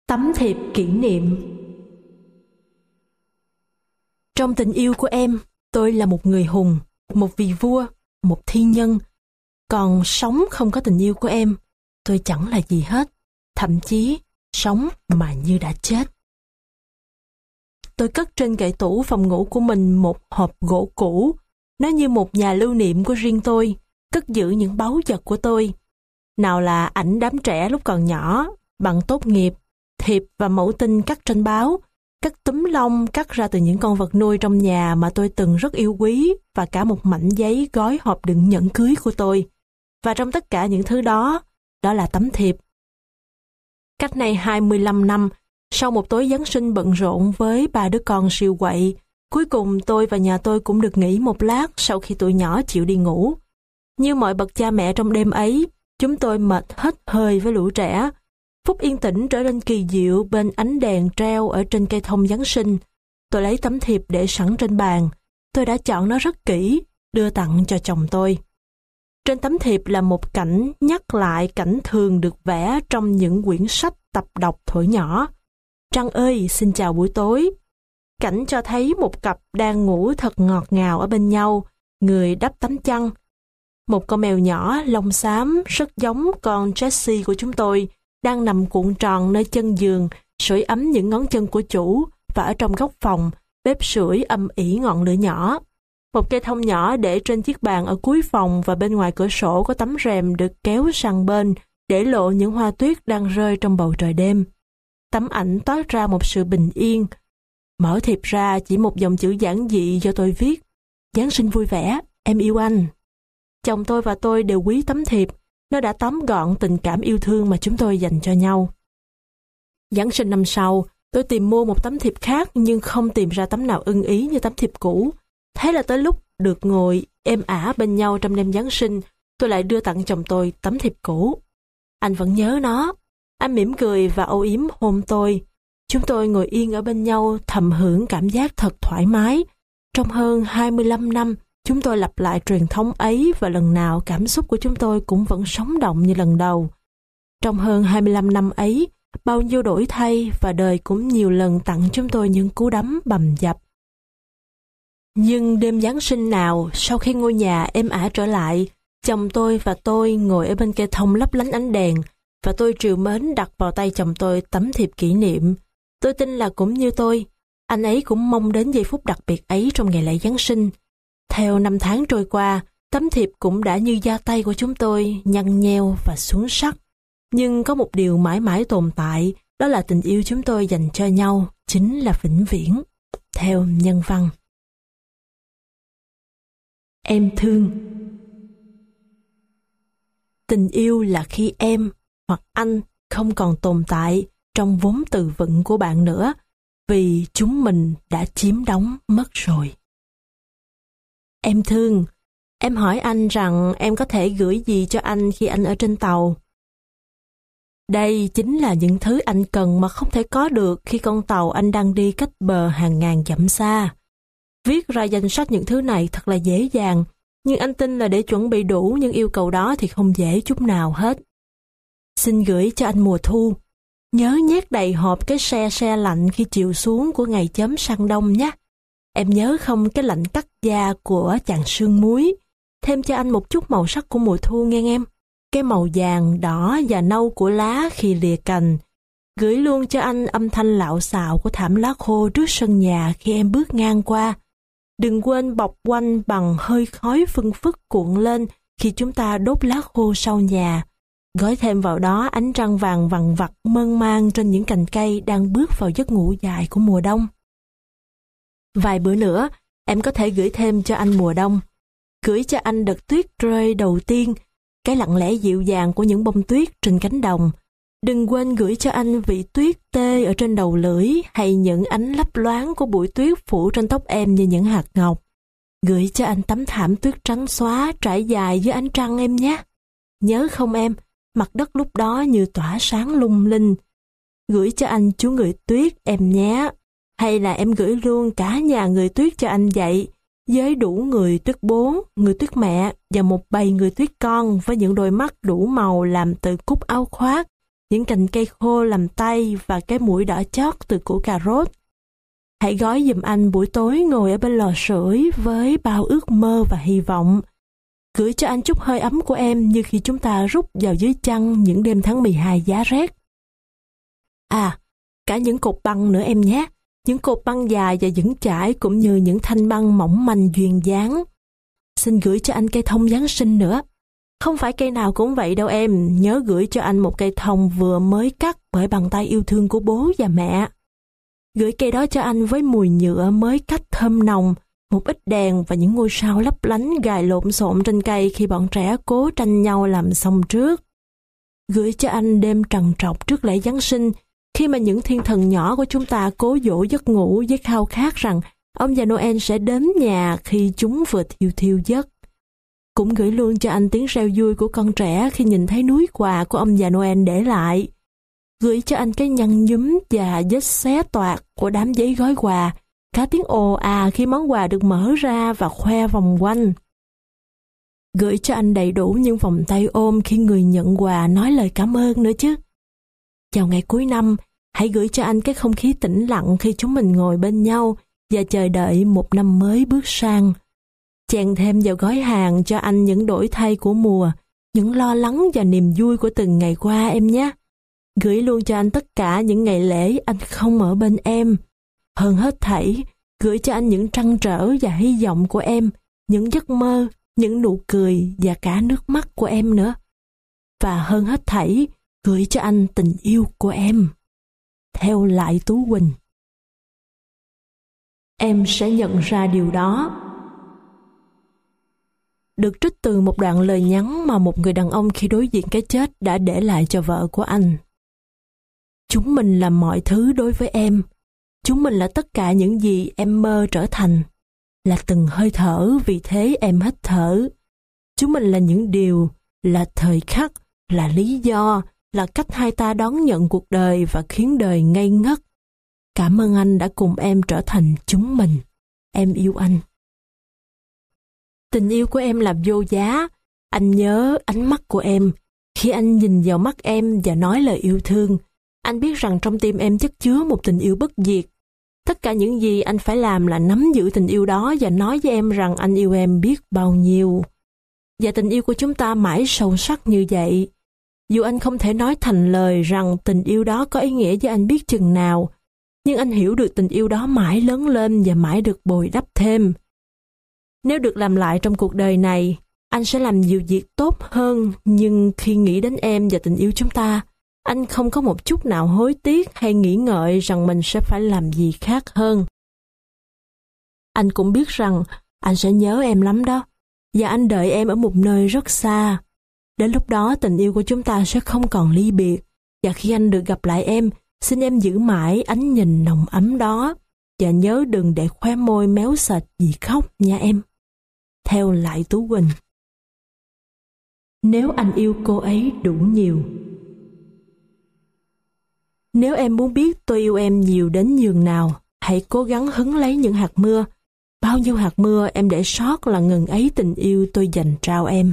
Tấm thiệp kỷ niệm. Trong tình yêu của em, tôi là một người hùng, một vị vua, một thiên nhân. Còn sống không có tình yêu của em, tôi chẳng là gì hết, thậm chí sống mà như đã chết. Tôi cất trên kệ tủ phòng ngủ của mình một hộp gỗ cũ. Nó như một nhà lưu niệm của riêng tôi, cất giữ những báu vật của tôi. Nào là ảnh đám trẻ lúc còn nhỏ, bằng tốt nghiệp, thiệp và mẫu tin cắt trên báo, các túm lông cắt ra từ những con vật nuôi trong nhà mà tôi từng rất yêu quý, và cả một mảnh giấy gói hộp đựng nhẫn cưới của tôi. Và trong tất cả những thứ đó, đó là tấm thiệp. Cách nay 25 năm, sau một tối Giáng sinh bận rộn với 3 đứa con siêu quậy, cuối cùng tôi và nhà tôi cũng được nghỉ một lát sau khi tụi nhỏ chịu đi ngủ. Như mọi bậc cha mẹ trong đêm ấy, chúng tôi mệt hết hơi với lũ trẻ. Phút yên tĩnh trở nên kỳ diệu bên ánh đèn treo ở trên cây thông Giáng sinh. Tôi lấy tấm thiệp để sẵn trên bàn. Tôi đã chọn nó rất kỹ, đưa tặng cho chồng tôi. Trên tấm thiệp là một cảnh nhắc lại cảnh thường được vẽ trong những quyển sách tập đọc thuở nhỏ. Trăng ơi, xin chào buổi tối. Cảnh cho thấy một cặp đang ngủ thật ngọt ngào ở bên nhau, người đắp tấm chăn. Một con mèo nhỏ lông xám rất giống con Jessie của chúng tôi đang nằm cuộn tròn nơi chân giường, sưởi ấm những ngón chân của chủ, và ở trong góc phòng, bếp sưởi âm ỉ ngọn lửa nhỏ. Một cây thông nhỏ để trên chiếc bàn ở cuối phòng, và bên ngoài cửa sổ có tấm rèm được kéo sang bên để lộ những hoa tuyết đang rơi trong bầu trời đêm. Tấm ảnh toát ra một sự bình yên. Mở thiệp ra chỉ một dòng chữ giản dị do tôi viết: Giáng sinh vui vẻ, em yêu anh. Chồng tôi và tôi đều quý tấm thiệp. Nó đã tóm gọn tình cảm yêu thương mà chúng tôi dành cho nhau. Giáng sinh năm sau, tôi tìm mua một tấm thiệp khác nhưng không tìm ra tấm nào ưng ý như tấm thiệp cũ. Thế là tới lúc được ngồi êm ả bên nhau trong đêm Giáng sinh, tôi lại đưa tặng chồng tôi tấm thiệp cũ. Anh vẫn nhớ nó. Anh mỉm cười và âu yếm hôn tôi. Chúng tôi ngồi yên ở bên nhau thầm hưởng cảm giác thật thoải mái. Trong hơn 25 năm, chúng tôi lặp lại truyền thống ấy, và lần nào cảm xúc của chúng tôi cũng vẫn sống động như lần đầu. Trong hơn 25 năm ấy, bao nhiêu đổi thay, và đời cũng nhiều lần tặng chúng tôi những cú đấm bầm dập. Nhưng đêm Giáng sinh nào, sau khi ngôi nhà êm ả trở lại, chồng tôi và tôi ngồi ở bên cây thông lấp lánh ánh đèn, và tôi trìu mến đặt vào tay chồng tôi tấm thiệp kỷ niệm. Tôi tin là cũng như tôi, anh ấy cũng mong đến giây phút đặc biệt ấy trong ngày lễ Giáng sinh. Theo năm tháng trôi qua, tấm thiệp cũng đã như da tay của chúng tôi, nhăn nheo và xuống sắc. Nhưng có một điều mãi mãi tồn tại, đó là tình yêu chúng tôi dành cho nhau, chính là vĩnh viễn. Theo nhân văn. Em thương. Tình yêu là khi em hoặc anh không còn tồn tại trong vốn từ vựng của bạn nữa, vì chúng mình đã chiếm đóng mất rồi. Em thương, em hỏi anh rằng em có thể gửi gì cho anh khi anh ở trên tàu. Đây chính là những thứ anh cần mà không thể có được khi con tàu anh đang đi cách bờ hàng ngàn dặm xa. Viết ra danh sách những thứ này thật là dễ dàng, nhưng anh tin là để chuẩn bị đủ những yêu cầu đó thì không dễ chút nào hết. Xin gửi cho anh mùa thu. Nhớ nhét đầy hộp cái se lạnh khi chiều xuống của ngày chớm sang đông nhé. Em nhớ không, cái lạnh cắt da của chàng sương muối. Thêm cho anh một chút màu sắc của mùa thu nghe em. Cái màu vàng, đỏ và nâu của lá khi lìa cành. Gửi luôn cho anh âm thanh lạo xạo của thảm lá khô trước sân nhà khi em bước ngang qua. Đừng quên bọc quanh bằng hơi khói phưng phức cuộn lên khi chúng ta đốt lá khô sau nhà. Gói thêm vào đó ánh trăng vàng vằng vặc mơn man trên những cành cây đang bước vào giấc ngủ dài của mùa đông. Vài bữa nữa, em có thể gửi thêm cho anh mùa đông. Gửi cho anh đợt tuyết rơi đầu tiên, cái lặng lẽ dịu dàng của những bông tuyết trên cánh đồng. Đừng quên gửi cho anh vị tuyết tê ở trên đầu lưỡi, hay những ánh lấp loáng của bụi tuyết phủ trên tóc em như những hạt ngọc. Gửi cho anh tấm thảm tuyết trắng xóa trải dài dưới ánh trăng em nhé. Nhớ không em, mặt đất lúc đó như tỏa sáng lung linh. Gửi cho anh chú người tuyết em nhé. Hay là em gửi luôn cả nhà người tuyết cho anh vậy, với đủ người tuyết bố, người tuyết mẹ và một bầy người tuyết con với những đôi mắt đủ màu làm từ cúc áo khoác, những cành cây khô làm tay và cái mũi đỏ chót từ củ cà rốt. Hãy gói giùm anh buổi tối ngồi ở bên lò sưởi với bao ước mơ và hy vọng. Gửi cho anh chút hơi ấm của em như khi chúng ta rúc vào dưới chăn những đêm tháng 12 giá rét. À, cả những cột băng nữa em nhé. Những cột băng dài và vững chãi cũng như những thanh băng mỏng manh duyên dáng. Xin gửi cho anh cây thông Giáng sinh nữa. Không phải cây nào cũng vậy đâu em. Nhớ gửi cho anh một cây thông vừa mới cắt bởi bàn tay yêu thương của bố và mẹ. Gửi cây đó cho anh với mùi nhựa mới cắt thơm nồng, một ít đèn và những ngôi sao lấp lánh gài lộn xộn trên cây khi bọn trẻ cố tranh nhau làm xong trước. Gửi cho anh đêm trằn trọc trước lễ Giáng sinh, khi mà những thiên thần nhỏ của chúng ta cố dỗ giấc ngủ với khao khát rằng ông già Noel sẽ đến nhà khi chúng vừa thiêu thiêu giấc. Cũng gửi luôn cho anh tiếng reo vui của con trẻ khi nhìn thấy núi quà của ông già Noel để lại. Gửi cho anh cái nhăn nhúm và vết xé toạc của đám giấy gói quà, cả tiếng ồ à khi món quà được mở ra và khoe vòng quanh. Gửi cho anh đầy đủ những vòng tay ôm khi người nhận quà nói lời cảm ơn nữa chứ. Vào ngày cuối năm, hãy gửi cho anh cái không khí tĩnh lặng khi chúng mình ngồi bên nhau và chờ đợi một năm mới bước sang. Chèn thêm vào gói hàng cho anh những đổi thay của mùa, những lo lắng và niềm vui của từng ngày qua em nhé. Gửi luôn cho anh tất cả những ngày lễ anh không ở bên em. Hơn hết thảy, gửi cho anh những trăn trở và hy vọng của em, những giấc mơ, những nụ cười và cả nước mắt của em nữa. Và hơn hết thảy, gửi cho anh tình yêu của em. Theo Lại Tú Quỳnh. Em sẽ nhận ra điều đó. Được trích từ một đoạn lời nhắn mà một người đàn ông khi đối diện cái chết đã để lại cho vợ của anh. Chúng mình là mọi thứ đối với em. Chúng mình là tất cả những gì em mơ trở thành. Là từng hơi thở vì thế em hít thở. Chúng mình là những điều, là thời khắc, là lý do, là cách hai ta đón nhận cuộc đời và khiến đời ngây ngất. Cảm ơn anh đã cùng em trở thành chúng mình. Em yêu anh. Tình yêu của em là vô giá. Anh nhớ ánh mắt của em. Khi anh nhìn vào mắt em và nói lời yêu thương, anh biết rằng trong tim em chất chứa một tình yêu bất diệt. Tất cả những gì anh phải làm là nắm giữ tình yêu đó và nói với em rằng anh yêu em biết bao nhiêu. Và tình yêu của chúng ta mãi sâu sắc như vậy. Dù anh không thể nói thành lời rằng tình yêu đó có ý nghĩa với anh biết chừng nào, nhưng anh hiểu được tình yêu đó mãi lớn lên và mãi được bồi đắp thêm. Nếu được làm lại trong cuộc đời này, anh sẽ làm nhiều việc tốt hơn, nhưng khi nghĩ đến em và tình yêu chúng ta, anh không có một chút nào hối tiếc hay nghĩ ngợi rằng mình sẽ phải làm gì khác hơn. Anh cũng biết rằng anh sẽ nhớ em lắm đó, và anh đợi em ở một nơi rất xa. Đến lúc đó tình yêu của chúng ta sẽ không còn ly biệt, và khi anh được gặp lại em, xin em giữ mãi ánh nhìn nồng ấm đó, và nhớ đừng để khóe môi méo sệt vì khóc nha em. Theo Lại Tú Quỳnh. Nếu anh yêu cô ấy đủ nhiều. Nếu em muốn biết tôi yêu em nhiều đến nhường nào, hãy cố gắng hứng lấy những hạt mưa. Bao nhiêu hạt mưa em để sót là ngần ấy tình yêu tôi dành trao em.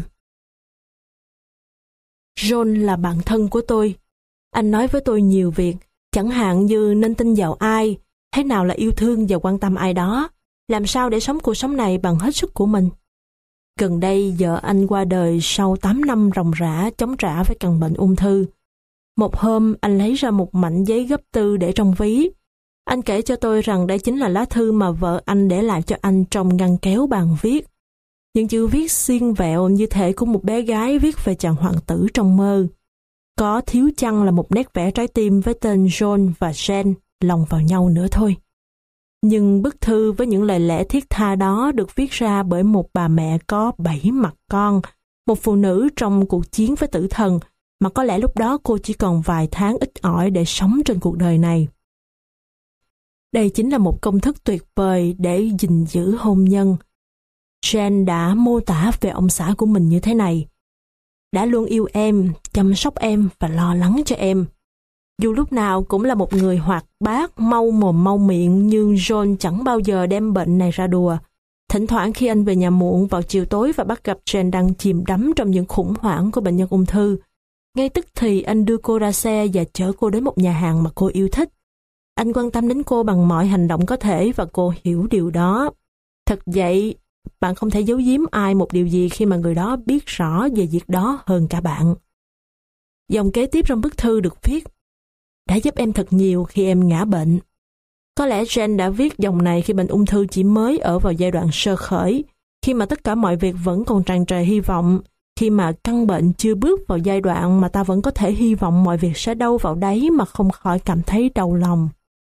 John là bạn thân của tôi. Anh nói với tôi nhiều việc, chẳng hạn như nên tin vào ai, thế nào là yêu thương và quan tâm ai đó, làm sao để sống cuộc sống này bằng hết sức của mình. Gần đây vợ anh qua đời sau 8 năm ròng rã chống trả với căn bệnh ung thư. Một hôm anh lấy ra một mảnh giấy gấp tư để trong ví. Anh kể cho tôi rằng đây chính là lá thư mà vợ anh để lại cho anh trong ngăn kéo bàn viết. Những chữ viết xiên vẹo như thể của một bé gái viết về chàng hoàng tử trong mơ. Có thiếu chăng là một nét vẽ trái tim với tên John và Jane lồng vào nhau nữa thôi. Nhưng bức thư với những lời lẽ thiết tha đó được viết ra bởi một bà mẹ có 7 mặt con, một phụ nữ trong cuộc chiến với tử thần, mà có lẽ lúc đó cô chỉ còn vài tháng ít ỏi để sống trên cuộc đời này. Đây chính là một công thức tuyệt vời để gìn giữ hôn nhân. Jane đã mô tả về ông xã của mình như thế này: đã luôn yêu em, chăm sóc em và lo lắng cho em. Dù lúc nào cũng là một người hoạt bát, mau mồm mau miệng, nhưng John chẳng bao giờ đem bệnh này ra đùa. Thỉnh thoảng khi anh về nhà muộn vào chiều tối và bắt gặp Jane đang chìm đắm trong những khủng hoảng của bệnh nhân ung thư, Ngay tức thì anh đưa cô ra xe và chở cô đến một nhà hàng mà cô yêu thích. Anh quan tâm đến cô bằng mọi hành động có thể và cô hiểu điều đó. Thật vậy, bạn không thể giấu giếm ai một điều gì khi mà người đó biết rõ về việc đó hơn cả bạn. Dòng kế tiếp trong bức thư được viết: đã giúp em thật nhiều khi em ngã bệnh. Có lẽ Jane đã viết dòng này khi bệnh ung thư chỉ mới ở vào giai đoạn sơ khởi, khi mà tất cả mọi việc vẫn còn tràn trề hy vọng, khi mà căn bệnh chưa bước vào giai đoạn mà ta vẫn có thể hy vọng mọi việc sẽ đâu vào đấy mà không khỏi cảm thấy đau lòng.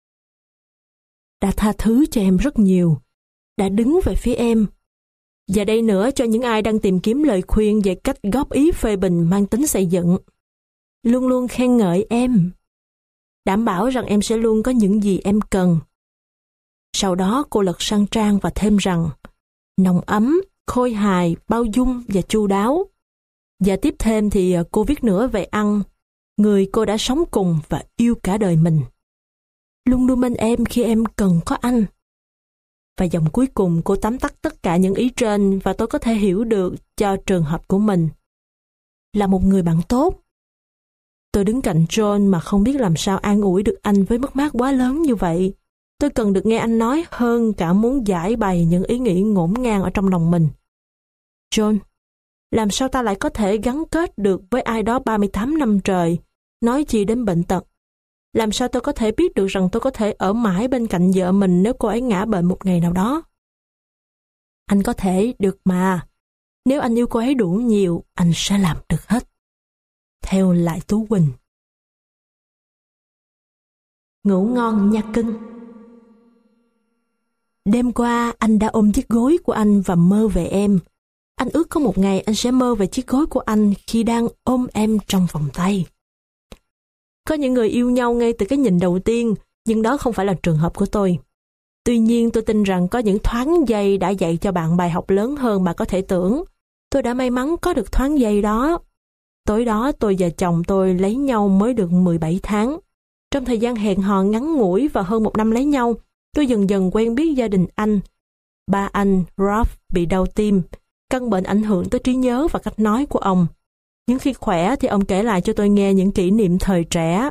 Đã tha thứ cho em rất nhiều, đã đứng về phía em. Và đây nữa cho những ai đang tìm kiếm lời khuyên về cách góp ý phê bình mang tính xây dựng. Luôn luôn khen ngợi em. Đảm bảo rằng em sẽ luôn có những gì em cần. Sau đó cô lật sang trang và thêm rằng nồng ấm, khôi hài, bao dung và chu đáo. Và tiếp thêm thì cô viết nữa về ăn, người cô đã sống cùng và yêu cả đời mình. Luôn luôn bên em khi em cần có anh. Và dòng cuối cùng cô tóm tắt tất cả những ý trên và tôi có thể hiểu được cho trường hợp của mình. Là một người bạn tốt. Tôi đứng cạnh John mà không biết làm sao an ủi được anh với mất mát quá lớn như vậy. Tôi cần được nghe anh nói hơn cả muốn giải bày những ý nghĩ ngổn ngang ở trong lòng mình. John, làm sao ta lại có thể gắn kết được với ai đó 38 năm trời, nói chi đến bệnh tật? Làm sao tôi có thể biết được rằng tôi có thể ở mãi bên cạnh vợ mình nếu cô ấy ngã bệnh một ngày nào đó? Anh có thể được mà. Nếu anh yêu cô ấy đủ nhiều, anh sẽ làm được hết. Theo Lại Tú Quỳnh. Ngủ ngon nha cưng. Đêm qua anh đã ôm chiếc gối của anh và mơ về em. Anh ước có một ngày anh sẽ mơ về chiếc gối của anh khi đang ôm em trong vòng tay. Có những người yêu nhau ngay từ cái nhìn đầu tiên, nhưng đó không phải là trường hợp của tôi. Tuy nhiên tôi tin rằng có những thoáng giây đã dạy cho bạn bài học lớn hơn bà có thể tưởng. Tôi đã may mắn có được thoáng giây đó. Tối đó tôi và chồng tôi lấy nhau mới được 17 tháng. Trong thời gian hẹn hò ngắn ngủi và hơn 1 năm lấy nhau, tôi dần dần quen biết gia đình anh. Ba anh, Ralph, bị đau tim. Căn bệnh ảnh hưởng tới trí nhớ và cách nói của ông. Nhưng khi khỏe thì ông kể lại cho tôi nghe những kỷ niệm thời trẻ.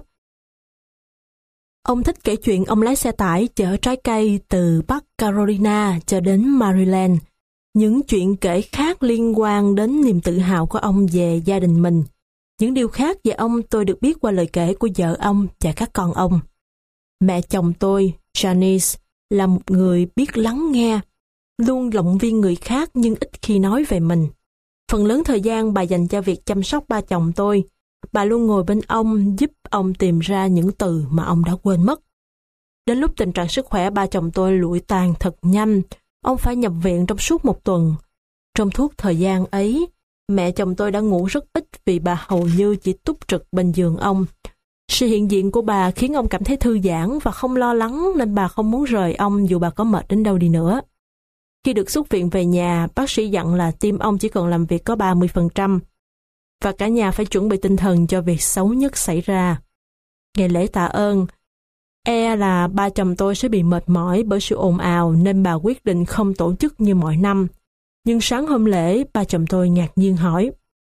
Ông thích kể chuyện ông lái xe tải chở trái cây từ Bắc Carolina cho đến Maryland. Những chuyện kể khác liên quan đến niềm tự hào của ông về gia đình mình. Những điều khác về ông tôi được biết qua lời kể của vợ ông và các con ông. Mẹ chồng tôi, Janice, là một người biết lắng nghe, luôn động viên người khác nhưng ít khi nói về mình. Phần lớn thời gian bà dành cho việc chăm sóc ba chồng tôi. Bà luôn ngồi bên ông giúp ông tìm ra những từ mà ông đã quên mất. Đến lúc tình trạng sức khỏe ba chồng tôi lụi tàn thật nhanh, ông phải nhập viện trong suốt 1 tuần. Trong suốt thời gian ấy, mẹ chồng tôi đã ngủ rất ít vì bà hầu như chỉ túc trực bên giường ông. Sự hiện diện của bà khiến ông cảm thấy thư giãn và không lo lắng nên bà không muốn rời ông dù bà có mệt đến đâu đi nữa. Khi được xuất viện về nhà, bác sĩ dặn là tim ông chỉ còn làm việc có 30% và cả nhà phải chuẩn bị tinh thần cho việc xấu nhất xảy ra. Ngày lễ tạ ơn, là ba chồng tôi sẽ bị mệt mỏi bởi sự ồn ào nên bà quyết định không tổ chức như mọi năm. Nhưng sáng hôm lễ, ba chồng tôi ngạc nhiên hỏi: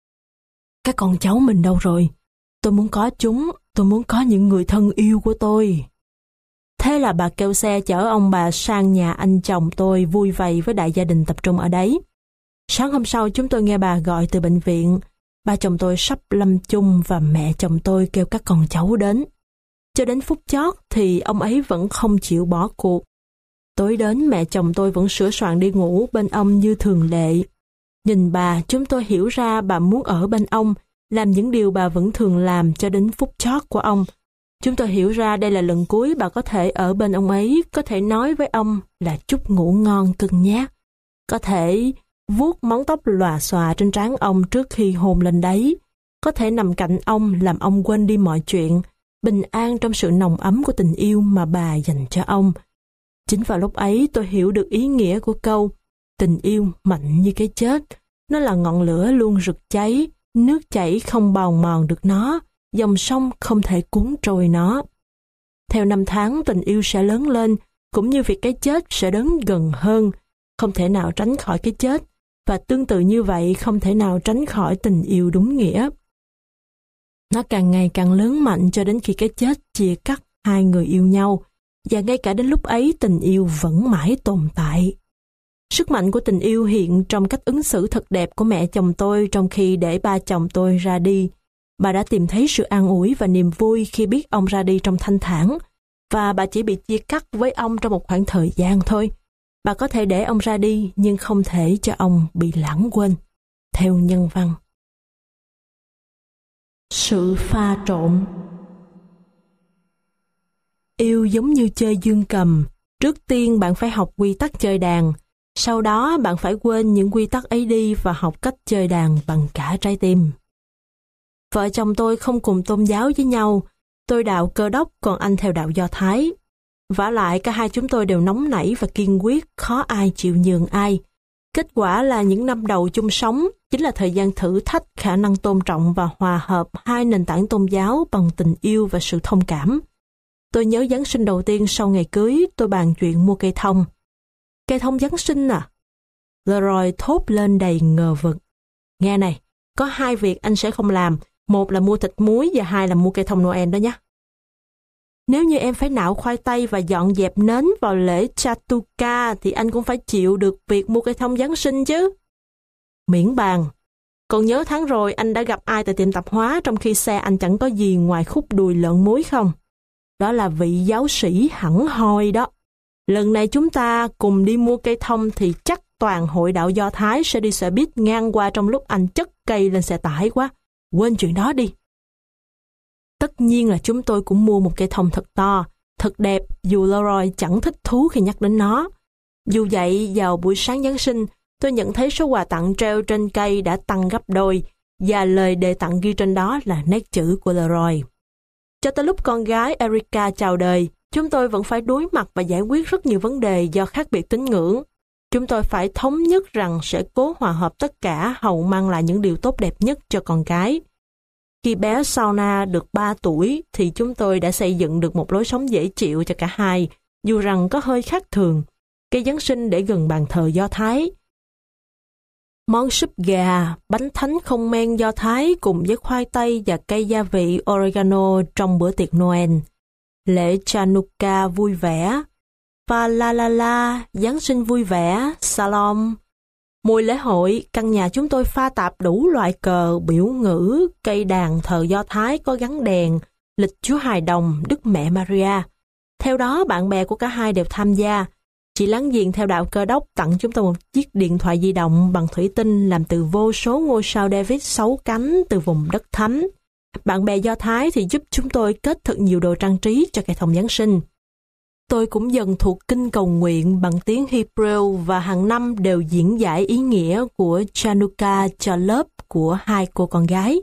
các con cháu mình đâu rồi? Tôi muốn có chúng, tôi muốn có những người thân yêu của tôi. Thế là bà kêu xe chở ông bà sang nhà anh chồng tôi vui vầy với đại gia đình tập trung ở đấy. Sáng hôm sau chúng tôi nghe bà gọi từ bệnh viện. Ba chồng tôi sắp lâm chung và mẹ chồng tôi kêu các con cháu đến. Cho đến phút chót thì ông ấy vẫn không chịu bỏ cuộc. Tối đến mẹ chồng tôi vẫn sửa soạn đi ngủ bên ông như thường lệ. Nhìn bà, chúng tôi hiểu ra bà muốn ở bên ông, làm những điều bà vẫn thường làm cho đến phút chót của ông. Chúng tôi hiểu ra đây là lần cuối bà có thể ở bên ông ấy, có thể nói với ông là chúc ngủ ngon cưng nhé. Có thể vuốt móng tóc lòa xòa trên trán ông trước khi hôn lên đấy. Có thể nằm cạnh ông làm ông quên đi mọi chuyện, bình an trong sự nồng ấm của tình yêu mà bà dành cho ông. Chính vào lúc ấy tôi hiểu được ý nghĩa của câu tình yêu mạnh như cái chết. Nó là ngọn lửa luôn rực cháy, nước chảy không bào mòn được nó, dòng sông không thể cuốn trôi nó. Theo năm tháng tình yêu sẽ lớn lên, cũng như việc cái chết sẽ đến gần hơn, không thể nào tránh khỏi cái chết, và tương tự như vậy không thể nào tránh khỏi tình yêu đúng nghĩa. Nó càng ngày càng lớn mạnh cho đến khi cái chết chia cắt hai người yêu nhau, và ngay cả đến lúc ấy tình yêu vẫn mãi tồn tại. Sức mạnh của tình yêu hiện trong cách ứng xử thật đẹp của mẹ chồng tôi trong khi để ba chồng tôi ra đi. Bà đã tìm thấy sự an ủi và niềm vui khi biết ông ra đi trong thanh thản, và bà chỉ bị chia cắt với ông trong một khoảng thời gian thôi. Bà có thể để ông ra đi, nhưng không thể cho ông bị lãng quên. Theo nhân văn. Sự pha trộn. Yêu giống như chơi dương cầm. Trước tiên bạn phải học quy tắc chơi đàn. Sau đó bạn phải quên những quy tắc ấy đi và học cách chơi đàn bằng cả trái tim. Vợ chồng tôi không cùng tôn giáo với nhau. Tôi đạo Cơ đốc, còn anh theo đạo Do Thái. Vả lại cả hai chúng tôi đều nóng nảy và kiên quyết, khó ai chịu nhường ai. Kết quả là những năm đầu chung sống chính là thời gian thử thách khả năng tôn trọng và hòa hợp hai nền tảng tôn giáo bằng tình yêu và sự thông cảm. Tôi nhớ Giáng sinh đầu tiên sau ngày cưới, tôi bàn chuyện mua cây thông. Cây thông Giáng sinh à? Leroy thốt lên đầy ngờ vực. Nghe này, có hai việc anh sẽ không làm. Một là mua thịt muối và hai là mua cây thông Noel đó nhé. Nếu như em phải nạo khoai tây và dọn dẹp nến vào lễ Chatuka thì anh cũng phải chịu được việc mua cây thông Giáng sinh chứ. Miễn bàn. Còn nhớ tháng rồi anh đã gặp ai tại tiệm tạp hóa trong khi xe anh chẳng có gì ngoài khúc đùi lợn muối không? Đó là vị giáo sĩ hẳn hoi đó. Lần này chúng ta cùng đi mua cây thông thì chắc toàn hội đạo Do Thái sẽ đi xe buýt ngang qua trong lúc anh chất cây lên xe tải quá. Quên chuyện đó đi. Tất nhiên là chúng tôi cũng mua một cây thông thật to, thật đẹp, dù Leroy chẳng thích thú khi nhắc đến nó. Dù vậy, vào buổi sáng Giáng sinh, tôi nhận thấy số quà tặng treo trên cây đã tăng gấp đôi, và lời đề tặng ghi trên đó là nét chữ của Leroy. Cho tới lúc con gái Erica chào đời, chúng tôi vẫn phải đối mặt và giải quyết rất nhiều vấn đề do khác biệt tín ngưỡng. Chúng tôi phải thống nhất rằng sẽ cố hòa hợp tất cả hầu mang lại những điều tốt đẹp nhất cho con cái. Khi bé Sauna được 3 tuổi thì chúng tôi đã xây dựng được một lối sống dễ chịu cho cả hai, dù rằng có hơi khác thường. Cây Giáng sinh để gần bàn thờ Do Thái. Món súp gà, bánh thánh không men Do Thái cùng với khoai tây và cây gia vị oregano trong bữa tiệc Noel. Lễ Chanukka vui vẻ. Và la, Giáng sinh vui vẻ, Salom. Mùi lễ hội, căn nhà chúng tôi pha tạp đủ loại cờ, biểu ngữ, cây đàn thờ Do Thái có gắn đèn, lịch Chúa Hài Đồng, Đức Mẹ Maria. Theo đó, bạn bè của cả hai đều tham gia. Chị láng giềng theo đạo Cơ đốc tặng chúng tôi một chiếc điện thoại di động bằng thủy tinh làm từ vô số ngôi sao David 6 cánh từ vùng đất thánh. Bạn bè Do Thái thì giúp chúng tôi kết thật nhiều đồ trang trí cho cây thông Giáng sinh. Tôi cũng dần thuộc kinh cầu nguyện bằng tiếng Hebrew và hàng năm đều diễn giải ý nghĩa của Chanukka cho lớp của hai cô con gái.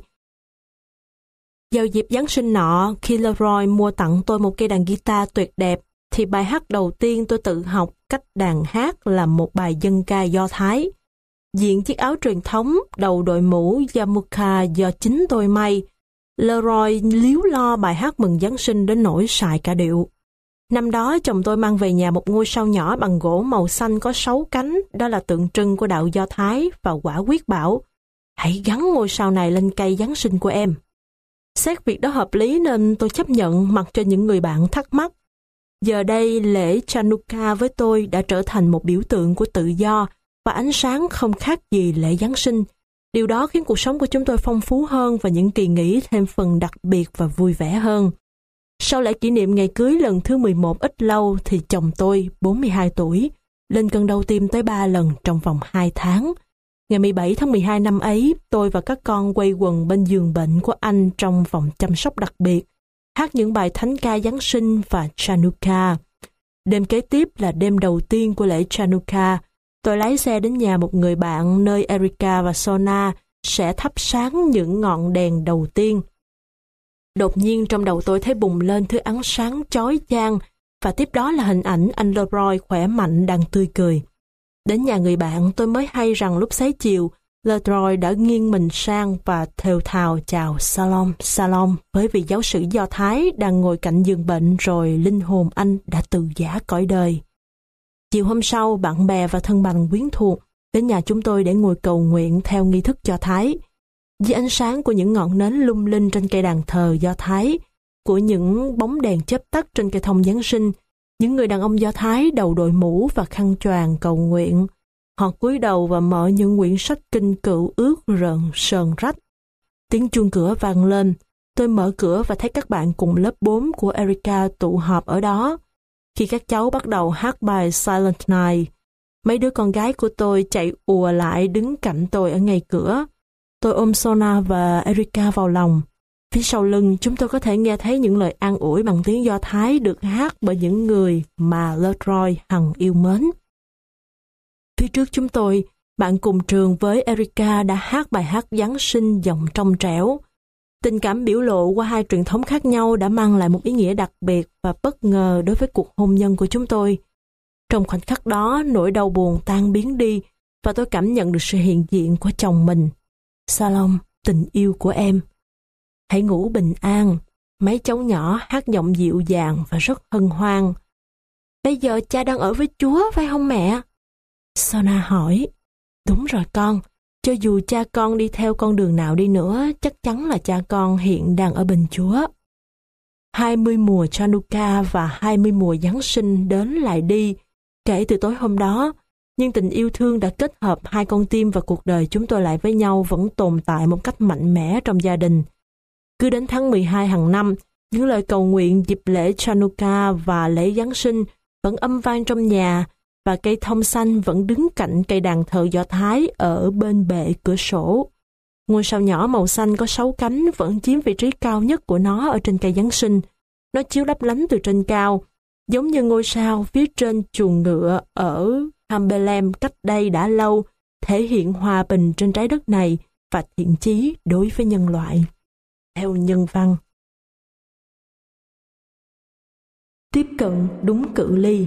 Vào dịp Giáng sinh nọ, khi Leroy mua tặng tôi một cây đàn guitar tuyệt đẹp, thì bài hát đầu tiên tôi tự học cách đàn hát là một bài dân ca Do Thái. Diện chiếc áo truyền thống, đầu đội mũ yarmulke do chính tôi may. Leroy líu lo bài hát mừng Giáng sinh đến nỗi sại cả điệu. Năm đó chồng tôi mang về nhà một ngôi sao nhỏ bằng gỗ màu xanh có 6 cánh, đó là tượng trưng của đạo Do Thái, và quả quyết bảo, hãy gắn ngôi sao này lên cây Giáng sinh của em. Xét việc đó hợp lý nên tôi chấp nhận mặc cho những người bạn thắc mắc. Giờ đây lễ Chanukka với tôi đã trở thành một biểu tượng của tự do và ánh sáng không khác gì lễ Giáng sinh. Điều đó khiến cuộc sống của chúng tôi phong phú hơn và những kỳ nghỉ thêm phần đặc biệt và vui vẻ hơn. Sau lễ kỷ niệm ngày cưới lần thứ 11 ít lâu thì chồng tôi, 42 tuổi, lên cơn đau tim tới 3 lần trong vòng 2 tháng. Ngày 17 tháng 12 năm ấy, tôi và các con quây quần bên giường bệnh của anh trong phòng chăm sóc đặc biệt, hát những bài thánh ca Giáng sinh và Chanukka. Đêm kế tiếp là đêm đầu tiên của lễ Chanukka. Tôi lái xe đến nhà một người bạn nơi Erica và Sona sẽ thắp sáng những ngọn đèn đầu tiên. Đột nhiên trong đầu tôi thấy bùng lên thứ ánh sáng chói chang và tiếp đó là hình ảnh anh Leroy khỏe mạnh đang tươi cười. Đến nhà người bạn tôi mới hay rằng lúc xế chiều, Leroy đã nghiêng mình sang và thều thào chào Salom, Salom với vị giáo sĩ Do Thái đang ngồi cạnh giường bệnh rồi linh hồn anh đã từ giã cõi đời. Chiều hôm sau, bạn bè và thân bằng quyến thuộc đến nhà chúng tôi để ngồi cầu nguyện theo nghi thức Do Thái. Dưới ánh sáng của những ngọn nến lung linh trên cây đàn thờ Do Thái, của những bóng đèn chớp tắt trên cây thông Giáng sinh, những người đàn ông Do Thái đầu đội mũ và khăn choàng cầu nguyện. Họ cúi đầu và mở những quyển sách kinh cựu ướt rợn sờn rách. Tiếng chuông cửa vang lên. Tôi mở cửa và thấy các bạn cùng lớp 4 của Erica tụ họp ở đó. Khi các cháu bắt đầu hát bài Silent Night, mấy đứa con gái của tôi chạy ùa lại đứng cạnh tôi ở ngay cửa. Tôi ôm Sona và Erica vào lòng. Phía sau lưng, chúng tôi có thể nghe thấy những lời an ủi bằng tiếng Do Thái được hát bởi những người mà Leroy hằng yêu mến. Phía trước chúng tôi, bạn cùng trường với Erica đã hát bài hát Giáng sinh giọng trong trẻo. Tình cảm biểu lộ qua hai truyền thống khác nhau đã mang lại một ý nghĩa đặc biệt và bất ngờ đối với cuộc hôn nhân của chúng tôi. Trong khoảnh khắc đó, nỗi đau buồn tan biến đi và tôi cảm nhận được sự hiện diện của chồng mình. Salom, tình yêu của em. Hãy ngủ bình an. Mấy cháu nhỏ hát giọng dịu dàng và rất hân hoan. Bây giờ cha đang ở với Chúa phải không mẹ? Sona hỏi. Đúng rồi con. Cho dù cha con đi theo con đường nào đi nữa, chắc chắn là cha con hiện đang ở bên Chúa. 20 mùa Chanukka và 20 mùa Giáng sinh đến lại đi kể từ tối hôm đó, nhưng tình yêu thương đã kết hợp hai con tim và cuộc đời chúng tôi lại với nhau vẫn tồn tại một cách mạnh mẽ trong gia đình. Cứ đến tháng 12 hàng năm, những lời cầu nguyện dịp lễ Chanukka và lễ Giáng sinh vẫn âm vang trong nhà, và cây thông xanh vẫn đứng cạnh cây đàn thờ Do Thái ở bên bệ cửa sổ. Ngôi sao nhỏ màu xanh có 6 cánh vẫn chiếm vị trí cao nhất của nó ở trên cây Giáng sinh. Nó chiếu lấp lánh từ trên cao, giống như ngôi sao phía trên chuồng ngựa ở Hambelem cách đây đã lâu, thể hiện hòa bình trên trái đất này và thiện chí đối với nhân loại. Theo nhân văn. Tiếp cận đúng cự ly.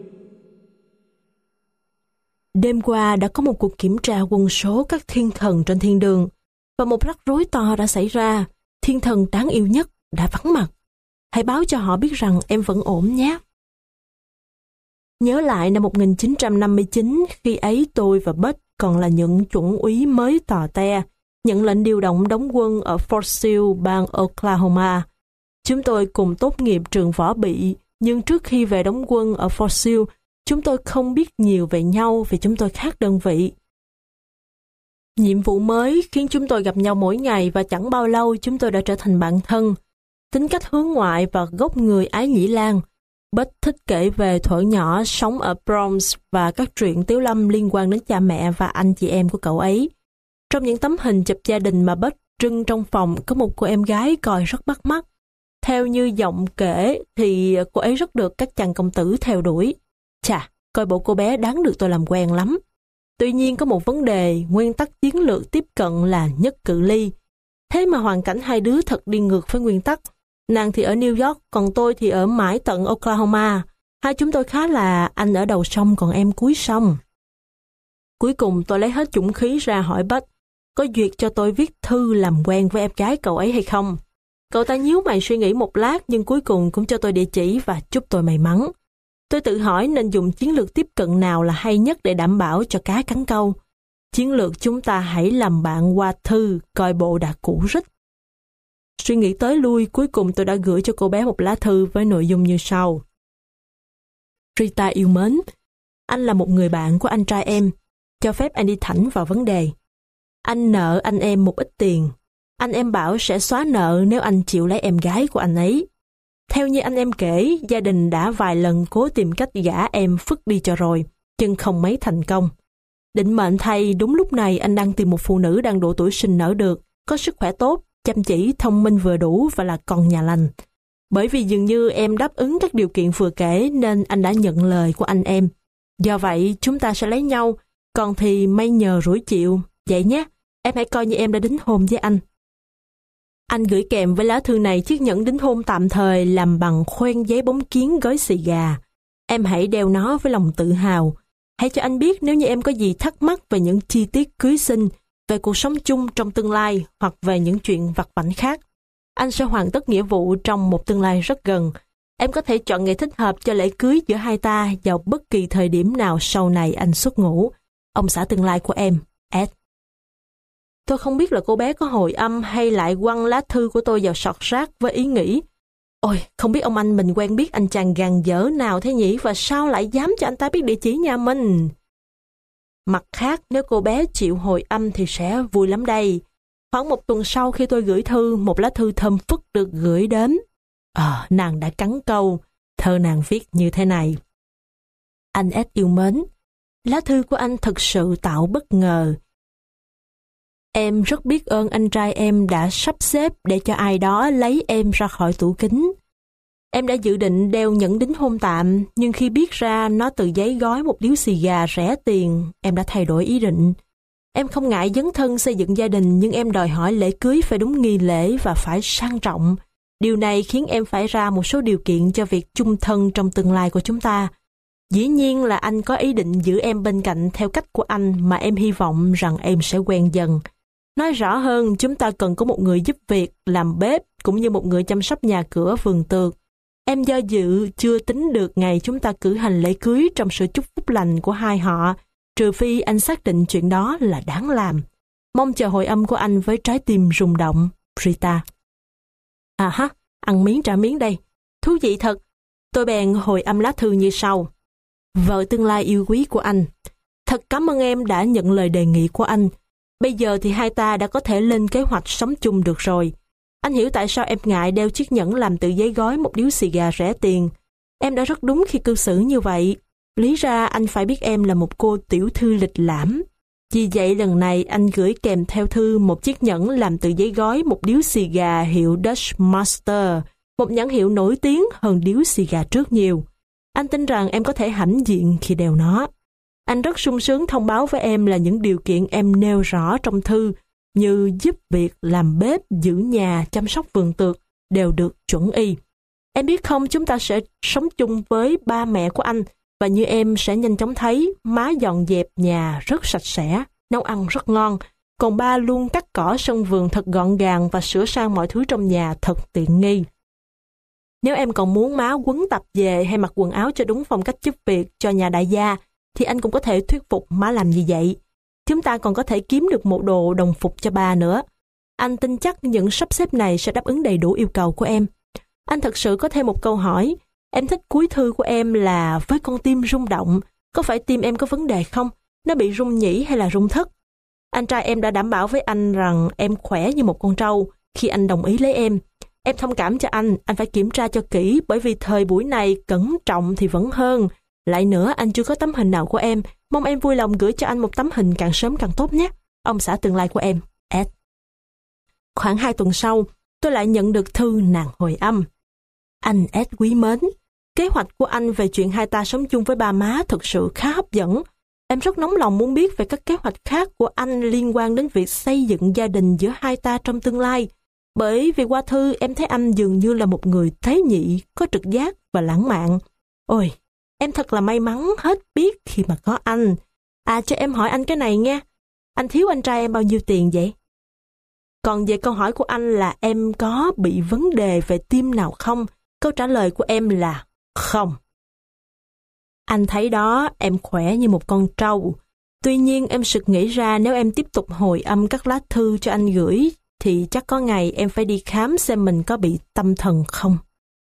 Đêm qua đã có một cuộc kiểm tra quân số các thiên thần trên thiên đường, và một rắc rối to đã xảy ra. Thiên thần đáng yêu nhất đã vắng mặt. Hãy báo cho họ biết rằng em vẫn ổn nhé. Nhớ lại năm 1959, khi ấy tôi và Bud còn là những chuẩn úy mới tò te, nhận lệnh điều động đóng quân ở Fort Sill, bang Oklahoma. Chúng tôi cùng tốt nghiệp trường võ bị, nhưng trước khi về đóng quân ở Fort Sill, chúng tôi không biết nhiều về nhau vì chúng tôi khác đơn vị. Nhiệm vụ mới khiến chúng tôi gặp nhau mỗi ngày và chẳng bao lâu chúng tôi đã trở thành bạn thân. Tính cách hướng ngoại và gốc người Ái Nhĩ Lan, Bud thích kể về thuở nhỏ sống ở Bronx và các chuyện tiếu lâm liên quan đến cha mẹ và anh chị em của cậu ấy. Trong những tấm hình chụp gia đình mà Bud trưng trong phòng có một cô em gái coi rất bắt mắt. Theo như giọng kể thì cô ấy rất được các chàng công tử theo đuổi. Chà, coi bộ cô bé đáng được tôi làm quen lắm. Tuy nhiên có một vấn đề, nguyên tắc chiến lược tiếp cận là nhất cự ly. Thế mà hoàn cảnh hai đứa thật đi ngược với nguyên tắc. Nàng thì ở New York, còn tôi thì ở mãi tận Oklahoma. Hai chúng tôi khá là anh ở đầu sông còn em cuối sông. Cuối cùng tôi lấy hết dũng khí ra hỏi Bud, có duyệt cho tôi viết thư làm quen với em gái cậu ấy hay không? Cậu ta nhíu mày suy nghĩ một lát nhưng cuối cùng cũng cho tôi địa chỉ và chúc tôi may mắn. Tôi tự hỏi nên dùng chiến lược tiếp cận nào là hay nhất để đảm bảo cho cá cắn câu. Chiến lược chúng ta hãy làm bạn qua thư, coi bộ đã cũ rích. Suy nghĩ tới lui, cuối cùng tôi đã gửi cho cô bé một lá thư với nội dung như sau. Rita yêu mến, anh là một người bạn của anh trai em, cho phép anh đi thẳng vào vấn đề. Anh nợ anh em một ít tiền. Anh em bảo sẽ xóa nợ nếu anh chịu lấy em gái của anh ấy. Theo như anh em kể, gia đình đã vài lần cố tìm cách gả em phức đi cho rồi, nhưng không mấy thành công. Định mệnh thay, đúng lúc này anh đang tìm một phụ nữ đang độ tuổi sinh nở được, có sức khỏe tốt, chăm chỉ, thông minh vừa đủ và là con nhà lành. Bởi vì dường như em đáp ứng các điều kiện vừa kể nên anh đã nhận lời của anh em. Do vậy, chúng ta sẽ lấy nhau, còn thì may nhờ rủi chịu. Vậy nhé, em hãy coi như em đã đính hôn với anh. Anh gửi kèm với lá thư này chiếc nhẫn đính hôn tạm thời làm bằng khoen giấy bóng kiến gói xì gà. Em hãy đeo nó với lòng tự hào. Hãy cho anh biết nếu như em có gì thắc mắc về những chi tiết cưới xin, về cuộc sống chung trong tương lai hoặc về những chuyện vặt vãnh khác. Anh sẽ hoàn tất nghĩa vụ trong một tương lai rất gần. Em có thể chọn ngày thích hợp cho lễ cưới giữa hai ta vào bất kỳ thời điểm nào sau này anh xuất ngũ. Ông xã tương lai của em, Ed. Tôi không biết là cô bé có hồi âm hay lại quăng lá thư của tôi vào sọt rác với ý nghĩ: ôi, không biết ông anh mình quen biết anh chàng gàn dở nào thế nhỉ, và sao lại dám cho anh ta biết địa chỉ nhà mình. Mặt khác, nếu cô bé chịu hồi âm thì sẽ vui lắm đây. Khoảng 1 tuần sau khi tôi gửi thư, một lá thư thơm phức được gửi đến. Nàng đã cắn câu. Thơ nàng viết như thế này: Anh S yêu mến, lá thư của anh thật sự tạo bất ngờ. Em rất biết ơn anh trai em đã sắp xếp để cho ai đó lấy em ra khỏi tủ kính. Em đã dự định đeo nhẫn đính hôn tạm, nhưng khi biết ra nó từ giấy gói một điếu xì gà rẻ tiền, em đã thay đổi ý định. Em không ngại dấn thân xây dựng gia đình, nhưng em đòi hỏi lễ cưới phải đúng nghi lễ và phải sang trọng. Điều này khiến em phải ra một số điều kiện cho việc chung thân trong tương lai của chúng ta. Dĩ nhiên là anh có ý định giữ em bên cạnh theo cách của anh mà em hy vọng rằng em sẽ quen dần. Nói rõ hơn, chúng ta cần có một người giúp việc, làm bếp, cũng như một người chăm sóc nhà cửa vườn tược. Em do dự chưa tính được ngày chúng ta cử hành lễ cưới trong sự chúc phúc lành của hai họ, trừ phi anh xác định chuyện đó là đáng làm. Mong chờ hồi âm của anh với trái tim rung động. Rita. Ăn miếng trả miếng đây. Thú vị thật. Tôi bèn hồi âm lá thư như sau. Vợ tương lai yêu quý của anh, thật cảm ơn em đã nhận lời đề nghị của anh. Bây giờ thì hai ta đã có thể lên kế hoạch sống chung được rồi. Anh hiểu tại sao em ngại đeo chiếc nhẫn làm từ giấy gói một điếu xì gà rẻ tiền. Em đã rất đúng khi cư xử như vậy. Lý ra anh phải biết em là một cô tiểu thư lịch lãm. Vì vậy lần này anh gửi kèm theo thư một chiếc nhẫn làm từ giấy gói một điếu xì gà hiệu Dutch Master, một nhãn hiệu nổi tiếng hơn điếu xì gà trước nhiều. Anh tin rằng em có thể hãnh diện khi đeo nó. Anh rất sung sướng thông báo với em là những điều kiện em nêu rõ trong thư, như giúp việc, làm bếp, giữ nhà, chăm sóc vườn tược, đều được chuẩn y. Em biết không, chúng ta sẽ sống chung với ba mẹ của anh, và như em sẽ nhanh chóng thấy, má dọn dẹp nhà rất sạch sẽ, nấu ăn rất ngon, còn ba luôn cắt cỏ sân vườn thật gọn gàng và sửa sang mọi thứ trong nhà thật tiện nghi. Nếu em còn muốn má quấn tập về hay mặc quần áo cho đúng phong cách giúp việc cho nhà đại gia, thì anh cũng có thể thuyết phục má làm như vậy. Chúng ta còn có thể kiếm được một đồ đồng phục cho ba nữa. Anh tin chắc những sắp xếp này sẽ đáp ứng đầy đủ yêu cầu của em. Anh thật sự có thêm một câu hỏi. Em thích cuối thư của em là với con tim rung động. Có phải tim em có vấn đề không? Nó bị rung nhĩ hay là rung thất? Anh trai em đã đảm bảo với anh rằng em khỏe như một con trâu khi anh đồng ý lấy em. Em thông cảm cho anh phải kiểm tra cho kỹ, bởi vì thời buổi này cẩn trọng thì vẫn hơn. Lại nữa, anh chưa có tấm hình nào của em. Mong em vui lòng gửi cho anh một tấm hình càng sớm càng tốt nhé. Ông xã tương lai của em, Ed. Khoảng 2 tuần sau, tôi lại nhận được thư nàng hồi âm. Anh Ed quý mến, kế hoạch của anh về chuyện hai ta sống chung với ba má thực sự khá hấp dẫn. Em rất nóng lòng muốn biết về các kế hoạch khác của anh liên quan đến việc xây dựng gia đình giữa hai ta trong tương lai. Bởi vì qua thư em thấy anh dường như là một người tế nhị, có trực giác và lãng mạn. Ôi, em thật là may mắn hết biết khi mà có anh. Cho em hỏi anh cái này nghe. Anh thiếu anh trai em bao nhiêu tiền vậy? Còn về câu hỏi của anh là em có bị vấn đề về tim nào không? Câu trả lời của em là không. Anh thấy đó, em khỏe như một con trâu. Tuy nhiên em sực nghĩ ra nếu em tiếp tục hồi âm các lá thư cho anh gửi, thì chắc có ngày em phải đi khám xem mình có bị tâm thần không.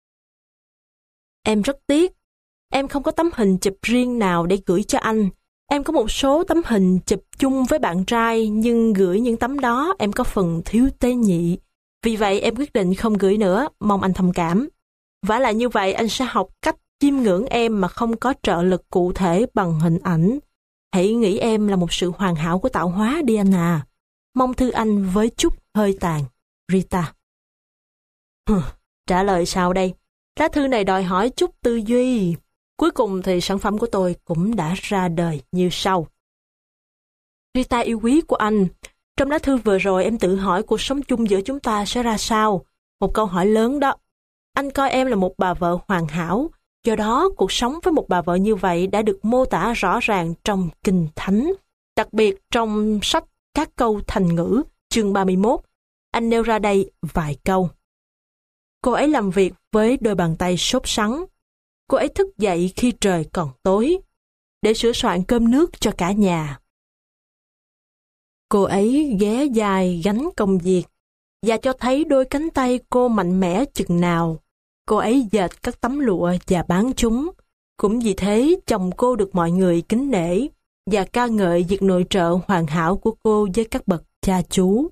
Em rất tiếc. Em không có tấm hình chụp riêng nào để gửi cho anh. Em có một số tấm hình chụp chung với bạn trai, nhưng gửi những tấm đó em có phần thiếu tế nhị. Vì vậy em quyết định không gửi nữa, mong anh thông cảm. Vả lại như vậy anh sẽ học cách chiêm ngưỡng em mà không có trợ lực cụ thể bằng hình ảnh. Hãy nghĩ em là một sự hoàn hảo của tạo hóa đi anh à. Mong thư anh với chút hơi tàn. Rita. Trả lời sao đây? Lá thư này đòi hỏi chút tư duy. Cuối cùng thì sản phẩm của tôi cũng đã ra đời như sau. Rita yêu quý của anh, trong lá thư vừa rồi em tự hỏi cuộc sống chung giữa chúng ta sẽ ra sao? Một câu hỏi lớn đó. Anh coi em là một bà vợ hoàn hảo, do đó cuộc sống với một bà vợ như vậy đã được mô tả rõ ràng trong Kinh Thánh, đặc biệt trong sách Các câu thành ngữ, chương 31. Anh nêu ra đây vài câu. Cô ấy làm việc với đôi bàn tay sốt sắng. Cô ấy thức dậy khi trời còn tối, để sửa soạn cơm nước cho cả nhà. Cô ấy ghé dài gánh công việc và cho thấy đôi cánh tay cô mạnh mẽ chừng nào. Cô ấy dệt các tấm lụa và bán chúng. Cũng vì thế chồng cô được mọi người kính nể và ca ngợi việc nội trợ hoàn hảo của cô với các bậc cha chú.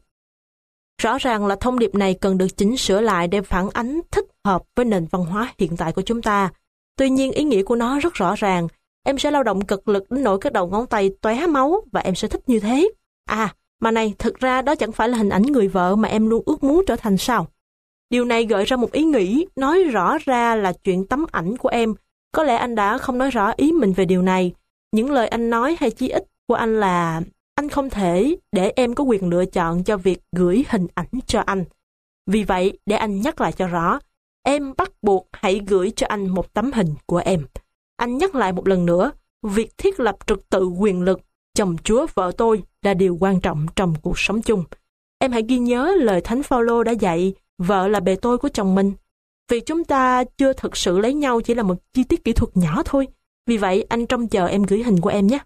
Rõ ràng là thông điệp này cần được chỉnh sửa lại để phản ánh thích hợp với nền văn hóa hiện tại của chúng ta. Tuy nhiên ý nghĩa của nó rất rõ ràng. Em sẽ lao động cực lực đến nỗi các đầu ngón tay tóe máu và em sẽ thích như thế. À, mà này, thực ra đó chẳng phải là hình ảnh người vợ mà em luôn ước muốn trở thành sao? Điều này gợi ra một ý nghĩ, nói rõ ra là chuyện tấm ảnh của em. Có lẽ anh đã không nói rõ ý mình về điều này. Những lời anh nói hay chí ít của anh là anh không thể để em có quyền lựa chọn cho việc gửi hình ảnh cho anh. Vì vậy, để anh nhắc lại cho rõ, em bắt buộc hãy gửi cho anh một tấm hình của em. Anh nhắc lại một lần nữa, việc thiết lập trật tự quyền lực chồng chúa vợ tôi là điều quan trọng trong cuộc sống chung. Em hãy ghi nhớ lời Thánh Phaolô đã dạy, vợ là bề tôi của chồng mình. Việc chúng ta chưa thực sự lấy nhau chỉ là một chi tiết kỹ thuật nhỏ thôi. Vì vậy, anh trông chờ em gửi hình của em nhé.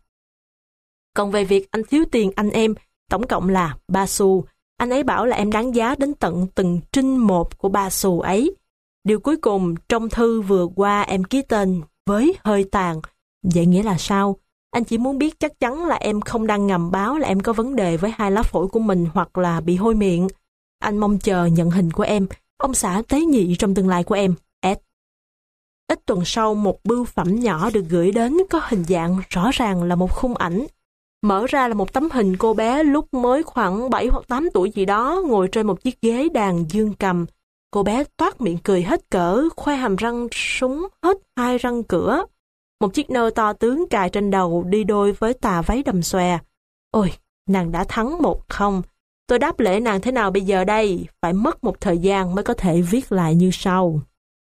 Còn về việc anh thiếu tiền anh em, tổng cộng là 3 xu. Anh ấy bảo là em đáng giá đến tận từng trinh một của 3 xu ấy. Điều cuối cùng, trong thư vừa qua em ký tên với hơi tàn. Vậy nghĩa là sao? Anh chỉ muốn biết chắc chắn là em không đang ngầm báo là em có vấn đề với 2 lá phổi của mình hoặc là bị hôi miệng. Anh mong chờ nhận hình của em, ông xã tế nhị trong tương lai của em, Ed. Ít tuần sau, một bưu phẩm nhỏ được gửi đến có hình dạng rõ ràng là một khung ảnh. Mở ra là một tấm hình cô bé lúc mới khoảng 7 hoặc 8 tuổi gì đó, ngồi trên một chiếc ghế đàn dương cầm. Cô bé toát miệng cười hết cỡ, khoe hàm răng súng hết 2 răng cửa. Một chiếc nơ to tướng cài trên đầu đi đôi với tà váy đầm xòe. Ôi, nàng đã thắng 1-0. Tôi đáp lễ nàng thế nào bây giờ đây? Phải mất một thời gian mới có thể viết lại như sau.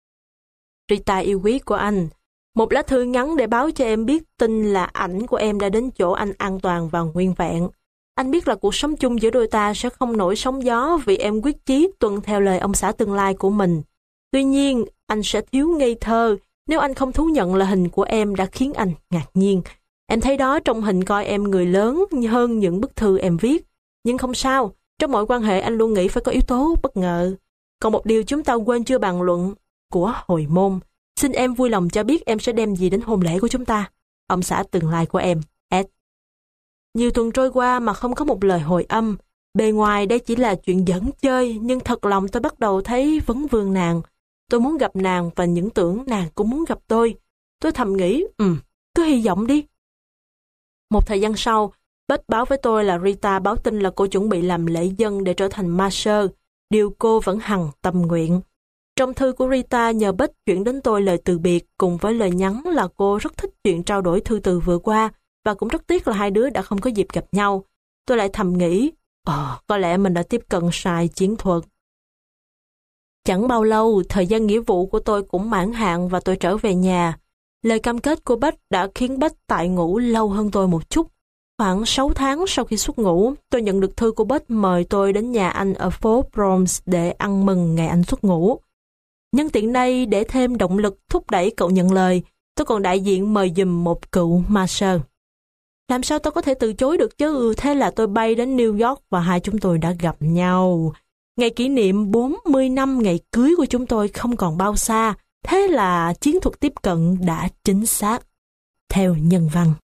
Rita yêu quý của anh, một lá thư ngắn để báo cho em biết tin là ảnh của em đã đến chỗ anh an toàn và nguyên vẹn. Anh biết là cuộc sống chung giữa đôi ta sẽ không nổi sóng gió vì em quyết chí tuân theo lời ông xã tương lai của mình. Tuy nhiên, anh sẽ thiếu ngây thơ nếu anh không thú nhận là hình của em đã khiến anh ngạc nhiên. Em thấy đó trong hình coi em người lớn hơn những bức thư em viết. Nhưng không sao, trong mọi quan hệ anh luôn nghĩ phải có yếu tố bất ngờ. Còn một điều chúng ta quên chưa bàn luận của hồi môn. Xin em vui lòng cho biết em sẽ đem gì đến hôn lễ của chúng ta. Ông xã tương lai của em, Ed. Nhiều tuần trôi qua mà không có một lời hồi âm. Bề ngoài đây chỉ là chuyện giỡn chơi, nhưng thật lòng tôi bắt đầu thấy vấn vương nàng. Tôi muốn gặp nàng và những tưởng nàng cũng muốn gặp tôi. Tôi thầm nghĩ, cứ hy vọng đi. Một thời gian sau, Beth báo với tôi là Rita báo tin là cô chuẩn bị làm lễ dân để trở thành Maser, điều cô vẫn hằng tâm nguyện. Trong thư của Rita nhờ Beth chuyển đến tôi lời từ biệt cùng với lời nhắn là cô rất thích chuyện trao đổi thư từ vừa qua và cũng rất tiếc là hai đứa đã không có dịp gặp nhau. Tôi lại thầm nghĩ, có lẽ mình đã tiếp cận sai chiến thuật. Chẳng bao lâu, thời gian nghĩa vụ của tôi cũng mãn hạn và tôi trở về nhà. Lời cam kết của Beth đã khiến Beth tại ngủ lâu hơn tôi một chút. Khoảng 6 tháng sau khi xuất ngũ, tôi nhận được thư của Beth mời tôi đến nhà anh ở phố Bronx để ăn mừng ngày anh xuất ngũ. Nhân tiện đây, để thêm động lực thúc đẩy cậu nhận lời, tôi còn đại diện mời giùm một cựu Maser. Làm sao tôi có thể từ chối được chứ? Thế là tôi bay đến New York và hai chúng tôi đã gặp nhau. Ngày kỷ niệm 40 năm ngày cưới của chúng tôi không còn bao xa, thế là chiến thuật tiếp cận đã chính xác. Theo nhân văn.